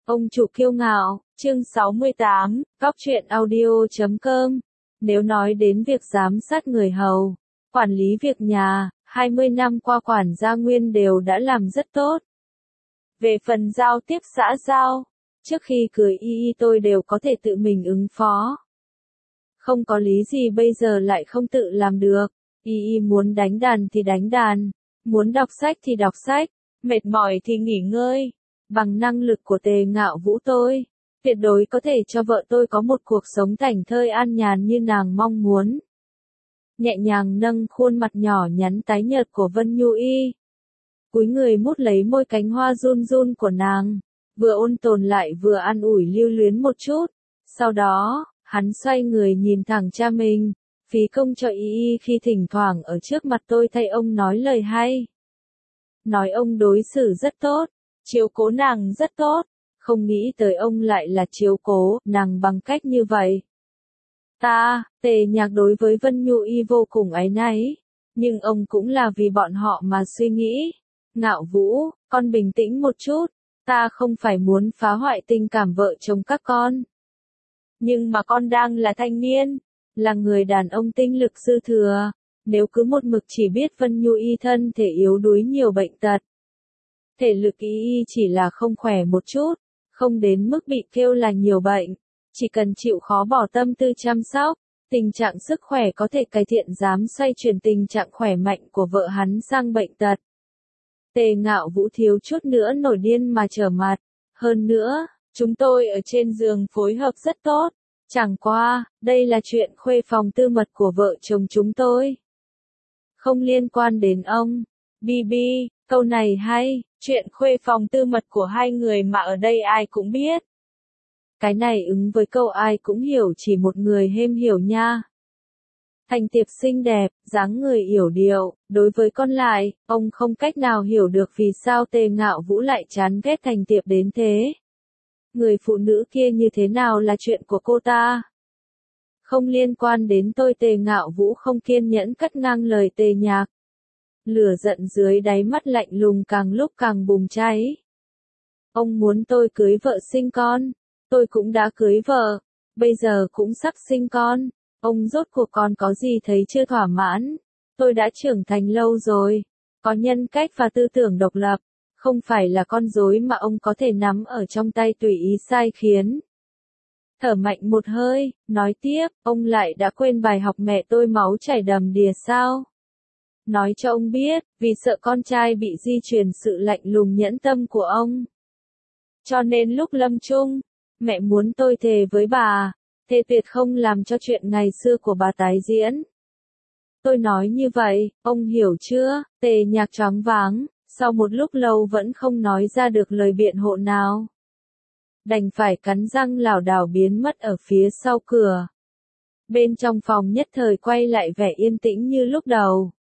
Ông chủ kiêu ngạo, chương 68, góc truyện audio.com. Nếu nói đến việc giám sát người hầu, quản lý việc nhà, 20 năm qua quản gia Nguyên đều đã làm rất tốt. Về phần giao tiếp xã giao, trước khi cưới y tôi đều có thể tự mình ứng phó. Không có lý gì bây giờ lại không tự làm được. Y muốn đánh đàn thì đánh đàn, muốn đọc sách thì đọc sách, mệt mỏi thì nghỉ ngơi. Bằng năng lực của Tề Ngạo Vũ tôi, tuyệt đối có thể cho vợ tôi có một cuộc sống thảnh thơi an nhàn như nàng mong muốn. Nhẹ nhàng nâng khuôn mặt nhỏ nhắn tái nhợt của Vân Nhu Y, cúi người mút lấy môi cánh hoa run run của nàng, vừa ôn tồn lại vừa an ủi lưu luyến một chút. Sau đó, hắn xoay người nhìn thẳng cha mình, phí công cho Y khi thỉnh thoảng ở trước mặt tôi thay ông nói lời hay. Nói ông đối xử rất tốt, chiếu cố nàng rất tốt, không nghĩ tới ông lại là chiếu cố nàng bằng cách như vậy. Tề Nhạc đối với Vân Nhu Y vô cùng áy náy, nhưng ông cũng là vì bọn họ mà suy nghĩ. Ngạo Vũ, con bình tĩnh một chút, ta không phải muốn phá hoại tình cảm vợ chồng các con. Nhưng mà con đang là thanh niên, là người đàn ông tinh lực dư thừa, nếu cứ một mực chỉ biết Vân Nhu Y thân thể yếu đuối nhiều bệnh tật. Thể lực Y chỉ là không khỏe một chút, không đến mức bị kêu là nhiều bệnh, chỉ cần chịu khó bỏ tâm tư chăm sóc, tình trạng sức khỏe có thể cải thiện dám xoay chuyển tình trạng khỏe mạnh của vợ hắn sang bệnh tật. Tề Ngạo Vũ thiếu chút nữa nổi điên mà trở mặt, hơn nữa, chúng tôi ở trên giường phối hợp rất tốt, chẳng qua, đây là chuyện khuê phòng tư mật của vợ chồng chúng tôi. Không liên quan đến ông. Bibi, câu này hay, chuyện khuê phòng tư mật của hai người mà ở đây ai cũng biết. Cái này ứng với câu ai cũng hiểu chỉ một người hêm hiểu nha. Thành Tiệp xinh đẹp, dáng người yểu điệu, đối với con lại, ông không cách nào hiểu được vì sao Tề Ngạo Vũ lại chán ghét Thành Tiệp đến thế. Người phụ nữ kia như thế nào là chuyện của cô ta. Không liên quan đến tôi. Tề Ngạo Vũ không kiên nhẫn cắt ngang lời Tề Nhạc. Lửa giận dưới đáy mắt lạnh lùng càng lúc càng bùng cháy. Ông muốn tôi cưới vợ sinh con, tôi cũng đã cưới vợ, bây giờ cũng sắp sinh con, ông rốt cuộc còn có gì thấy chưa thỏa mãn, tôi đã trưởng thành lâu rồi, có nhân cách và tư tưởng độc lập, không phải là con rối mà ông có thể nắm ở trong tay tùy ý sai khiến. Thở mạnh một hơi, nói tiếp, ông lại đã quên bài học mẹ tôi máu chảy đầm đìa sao? Nói cho ông biết, vì sợ con trai bị di truyền sự lạnh lùng nhẫn tâm của ông. Cho nên lúc lâm chung, mẹ muốn tôi thề với bà, thề tuyệt không làm cho chuyện ngày xưa của bà tái diễn. Tôi nói như vậy, ông hiểu chưa? Tề Nhạc choáng váng, sau một lúc lâu vẫn không nói ra được lời biện hộ nào. Đành phải cắn răng lảo đảo biến mất ở phía sau cửa. Bên trong phòng nhất thời quay lại vẻ yên tĩnh như lúc đầu.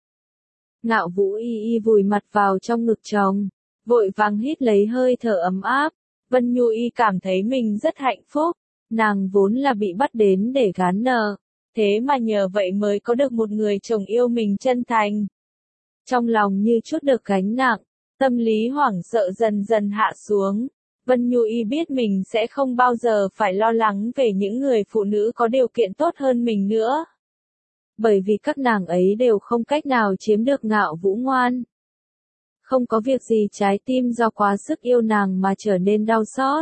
Ngạo Vũ Y vùi mặt vào trong ngực chồng, vội vàng hít lấy hơi thở ấm áp. Vân Nhu Y cảm thấy mình rất hạnh phúc, nàng vốn là bị bắt đến để gán nợ, thế mà nhờ vậy mới có được một người chồng yêu mình chân thành. Trong lòng như chút được gánh nặng, tâm lý hoảng sợ dần dần hạ xuống. Vân Nhu Y biết mình sẽ không bao giờ phải lo lắng về những người phụ nữ có điều kiện tốt hơn mình nữa. Bởi vì các nàng ấy đều không cách nào chiếm được Ngạo Vũ ngoan. Không có việc gì trái tim do quá sức yêu nàng mà trở nên đau xót.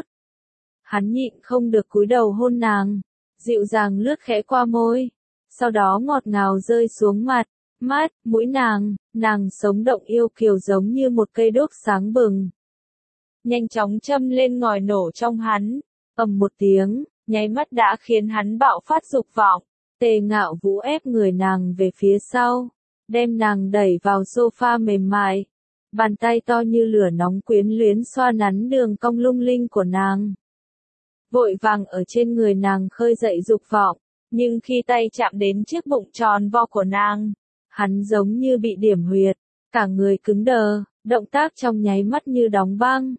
Hắn nhịn không được cúi đầu hôn nàng, dịu dàng lướt khẽ qua môi, sau đó ngọt ngào rơi xuống mặt, mắt, mũi nàng sống động yêu kiều giống như một cây đuốc sáng bừng. Nhanh chóng châm lên ngòi nổ trong hắn, ầm một tiếng, nháy mắt đã khiến hắn bạo phát dục vọng. Tề Ngạo Vũ ép người nàng về phía sau, đem nàng đẩy vào sofa mềm mại. Bàn tay to như lửa nóng quyến luyến xoa nắn đường cong lung linh của nàng. Vội vàng ở trên người nàng khơi dậy dục vọng, nhưng khi tay chạm đến chiếc bụng tròn vo của nàng, hắn giống như bị điểm huyệt, cả người cứng đờ, động tác trong nháy mắt như đóng băng.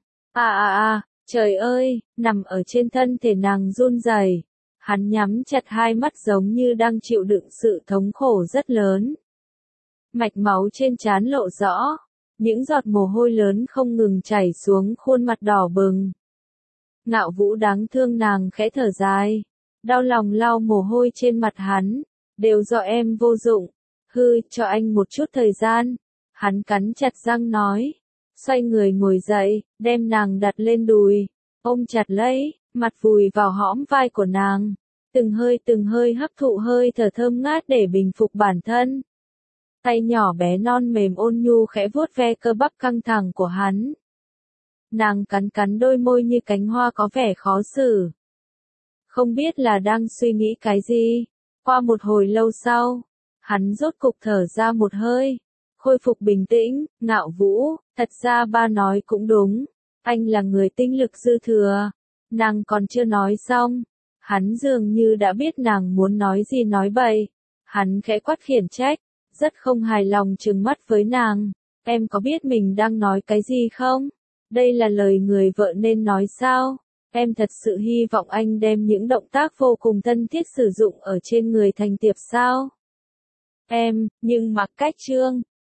Trời ơi, nằm ở trên thân thể nàng run rẩy. Hắn nhắm chặt hai mắt giống như đang chịu đựng sự thống khổ rất lớn. Mạch máu trên trán lộ rõ, những giọt mồ hôi lớn không ngừng chảy xuống khuôn mặt đỏ bừng. Ngạo Vũ đáng thương nàng khẽ thở dài. Đau lòng lau mồ hôi trên mặt hắn. Đều do em vô dụng. Hư, cho anh một chút thời gian. Hắn cắn chặt răng nói. Xoay người ngồi dậy, đem nàng đặt lên đùi. Ôm chặt lấy, mặt vùi vào hõm vai của nàng. Từng hơi hấp thụ hơi thở thơm ngát để bình phục bản thân. Tay nhỏ bé non mềm ôn nhu khẽ vuốt ve cơ bắp căng thẳng của hắn. Nàng cắn cắn đôi môi như cánh hoa có vẻ khó xử. Không biết là đang suy nghĩ cái gì. Qua một hồi lâu sau, hắn rốt cục thở ra một hơi. Khôi phục bình tĩnh, Ngạo Vũ, thật ra ba nói cũng đúng. Anh là người tinh lực dư thừa. Nàng còn chưa nói xong. Hắn dường như đã biết nàng muốn nói gì nói bậy. Hắn khẽ quát khiển trách. Rất không hài lòng trừng mắt với nàng. Em có biết mình đang nói cái gì không? Đây là lời người vợ nên nói sao? Em thật sự hy vọng anh đem những động tác vô cùng thân thiết sử dụng ở trên người thành tiệp sao? Nhưng mặc cách Trương